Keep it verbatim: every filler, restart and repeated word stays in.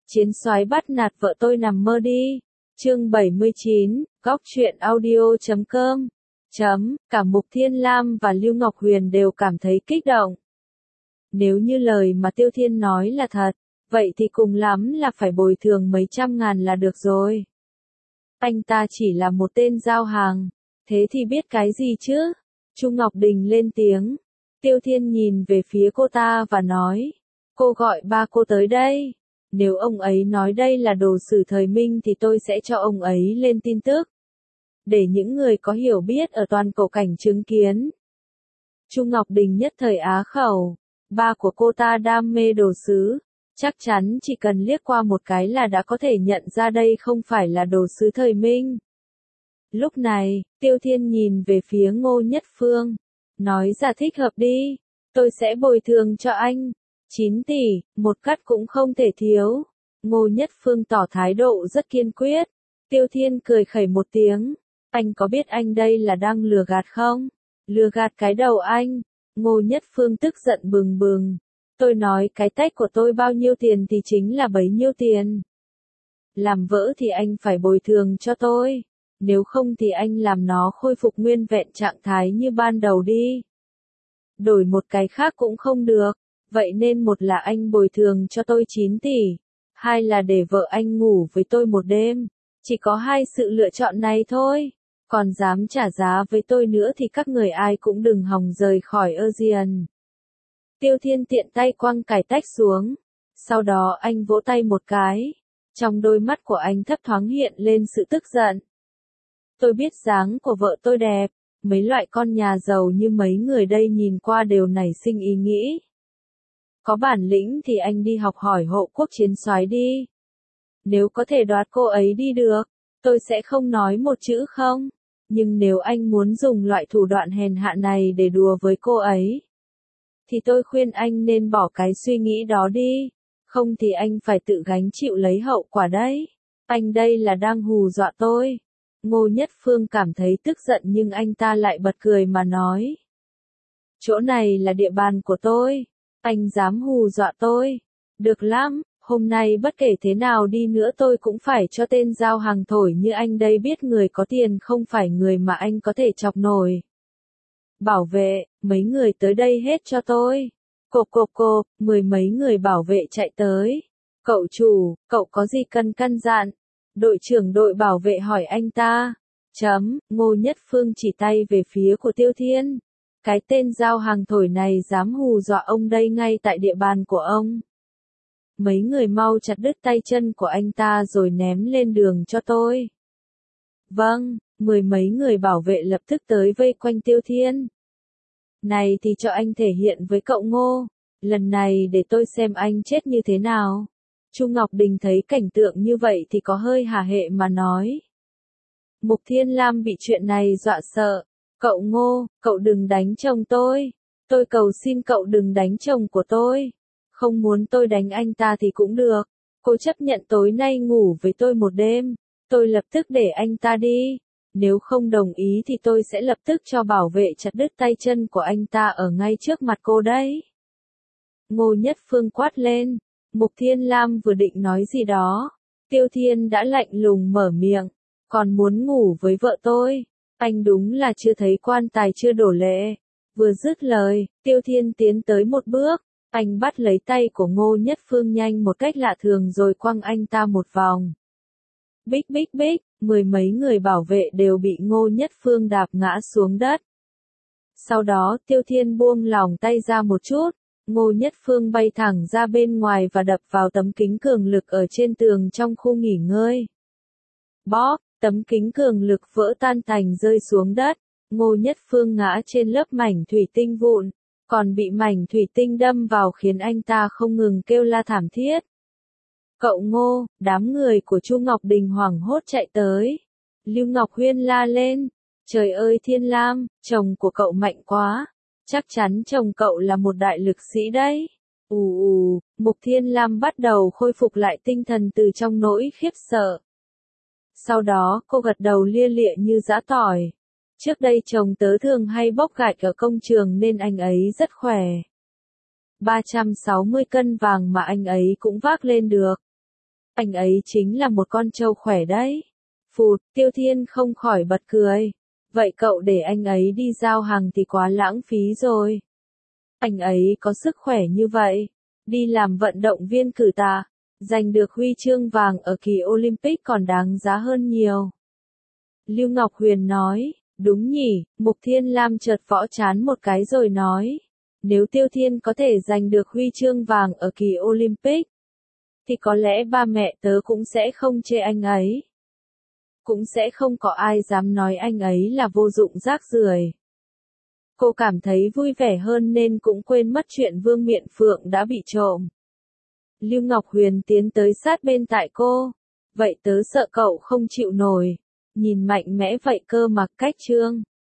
Chiến soái bắt nạt vợ tôi nằm mơ đi. Chương bảy mươi chín, góc truyện audio chấm com. Chấm, cả Mục Thiên Lam và Lưu Ngọc Huyền đều cảm thấy kích động. Nếu như lời mà Tiêu Thiên nói là thật, vậy thì cùng lắm là phải bồi thường mấy trăm ngàn là được rồi. Anh ta chỉ là một tên giao hàng, thế thì biết cái gì chứ? Chu Ngọc Đình lên tiếng. Tiêu Thiên nhìn về phía cô ta và nói, cô gọi ba cô tới đây. Nếu ông ấy nói đây là đồ sử thời Minh thì tôi sẽ cho ông ấy lên tin tức. Để những người có hiểu biết ở toàn cổ cảnh chứng kiến. Chu Ngọc Đình nhất thời á khẩu, ba của cô ta đam mê đồ sứ, chắc chắn chỉ cần liếc qua một cái là đã có thể nhận ra đây không phải là đồ sứ thời Minh. Lúc này, Tiêu Thiên nhìn về phía Ngô Nhất Phương, nói ra thích hợp đi, tôi sẽ bồi thường cho anh. chín tỷ, một cắt cũng không thể thiếu. Ngô Nhất Phương tỏ thái độ rất kiên quyết. Tiêu Thiên cười khẩy một tiếng. Anh có biết anh đây là đang lừa gạt không? Lừa gạt cái đầu anh. Ngô Nhất Phương tức giận bừng bừng. Tôi nói cái tách của tôi bao nhiêu tiền thì chính là bấy nhiêu tiền. Làm vỡ thì anh phải bồi thường cho tôi. Nếu không thì anh làm nó khôi phục nguyên vẹn trạng thái như ban đầu đi. Đổi một cái khác cũng không được. Vậy nên một là anh bồi thường cho tôi chín tỷ, hai là để vợ anh ngủ với tôi một đêm. Chỉ có hai sự lựa chọn này thôi. Còn dám trả giá với tôi nữa thì các người ai cũng đừng hòng rời khỏi Asian. Tiêu Thiên tiện tay quăng cải tách xuống. Sau đó anh vỗ tay một cái. Trong đôi mắt của anh thấp thoáng hiện lên sự tức giận. Tôi biết dáng của vợ tôi đẹp. Mấy loại con nhà giàu như mấy người đây nhìn qua đều nảy sinh ý nghĩ. Có bản lĩnh thì anh đi học hỏi Hộ Quốc chiến soái đi. Nếu có thể đoạt cô ấy đi được, tôi sẽ không nói một chữ không. Nhưng nếu anh muốn dùng loại thủ đoạn hèn hạ này để đùa với cô ấy, thì tôi khuyên anh nên bỏ cái suy nghĩ đó đi. Không thì anh phải tự gánh chịu lấy hậu quả đấy. Anh đây là đang hù dọa tôi. Ngô Nhất Phương cảm thấy tức giận nhưng anh ta lại bật cười mà nói. Chỗ này là địa bàn của tôi. Anh dám hù dọa tôi. Được lắm, hôm nay bất kể thế nào đi nữa tôi cũng phải cho tên giao hàng thổi như anh đây biết người có tiền không phải người mà anh có thể chọc nổi. Bảo vệ, mấy người tới đây hết cho tôi. Cộp cộp cộp, mười mấy người bảo vệ chạy tới. Cậu chủ, cậu có gì cần căn dặn? Đội trưởng đội bảo vệ hỏi anh ta. Chấm, Ngô Nhất Phương chỉ tay về phía của Tiêu Thiên. Cái tên giao hàng thổi này dám hù dọa ông đây ngay tại địa bàn của ông. Mấy người mau chặt đứt tay chân của anh ta rồi ném lên đường cho tôi. Vâng, mười mấy người bảo vệ lập tức tới vây quanh Tiêu Thiên. Này thì cho anh thể hiện với cậu Ngô, lần này để tôi xem anh chết như thế nào. Chu Ngọc Đình thấy cảnh tượng như vậy thì có hơi hả hệ mà nói. Mục Thiên Lam bị chuyện này dọa sợ. Cậu Ngô, cậu đừng đánh chồng tôi. Tôi cầu xin cậu đừng đánh chồng của tôi. Không muốn tôi đánh anh ta thì cũng được. Cô chấp nhận tối nay ngủ với tôi một đêm. Tôi lập tức để anh ta đi. Nếu không đồng ý thì tôi sẽ lập tức cho bảo vệ chặt đứt tay chân của anh ta ở ngay trước mặt cô đấy. Ngô Nhất Phương quát lên. Mục Thiên Lam vừa định nói gì đó. Tiêu Thiên đã lạnh lùng mở miệng. Còn muốn ngủ với vợ tôi. Anh đúng là chưa thấy quan tài chưa đổ lệ. Vừa dứt lời, Tiêu Thiên tiến tới một bước. Anh bắt lấy tay của Ngô Nhất Phương nhanh một cách lạ thường rồi quăng anh ta một vòng. Bích bích bích, mười mấy người bảo vệ đều bị Ngô Nhất Phương đạp ngã xuống đất. Sau đó Tiêu Thiên buông lỏng tay ra một chút. Ngô Nhất Phương bay thẳng ra bên ngoài và đập vào tấm kính cường lực ở trên tường trong khu nghỉ ngơi. Bóp, tấm kính cường lực vỡ tan tành rơi xuống đất. Ngô Nhất Phương ngã trên lớp mảnh thủy tinh vụn, còn bị mảnh thủy tinh đâm vào khiến anh ta không ngừng kêu la thảm thiết. Cậu Ngô, đám người của Chu Ngọc Đình hoảng hốt chạy tới. Lưu Ngọc Huyên la lên. Trời ơi Thiên Lam, chồng của cậu mạnh quá. Chắc chắn chồng cậu là một đại lực sĩ đấy. Ù ù, Mục Thiên Lam bắt đầu khôi phục lại tinh thần từ trong nỗi khiếp sợ. Sau đó cô gật đầu lia lịa như giã tỏi. Trước đây chồng tớ thường hay bóc gạch ở công trường nên anh ấy rất khỏe. ba trăm sáu mươi cân vàng mà anh ấy cũng vác lên được. Anh ấy chính là một con trâu khỏe đấy. Phụt, Tiêu Thiên không khỏi bật cười. Vậy cậu để anh ấy đi giao hàng thì quá lãng phí rồi. Anh ấy có sức khỏe như vậy, đi làm vận động viên cử tạ, giành được huy chương vàng ở kỳ Olympic còn đáng giá hơn nhiều. Lưu Ngọc Huyền nói, đúng nhỉ, Mục Thiên Lam chợt võ chán một cái rồi nói, nếu Tiêu Thiên có thể giành được huy chương vàng ở kỳ Olympic, thì có lẽ ba mẹ tớ cũng sẽ không chê anh ấy. Cũng sẽ không có ai dám nói anh ấy là vô dụng rác rưởi. Cô cảm thấy vui vẻ hơn nên cũng quên mất chuyện Vương Miện Phượng đã bị trộm. Lưu Ngọc Huyền tiến tới sát bên tại cô. Vậy tớ sợ cậu không chịu nổi. Nhìn mạnh mẽ vậy cơ mà cách Trương.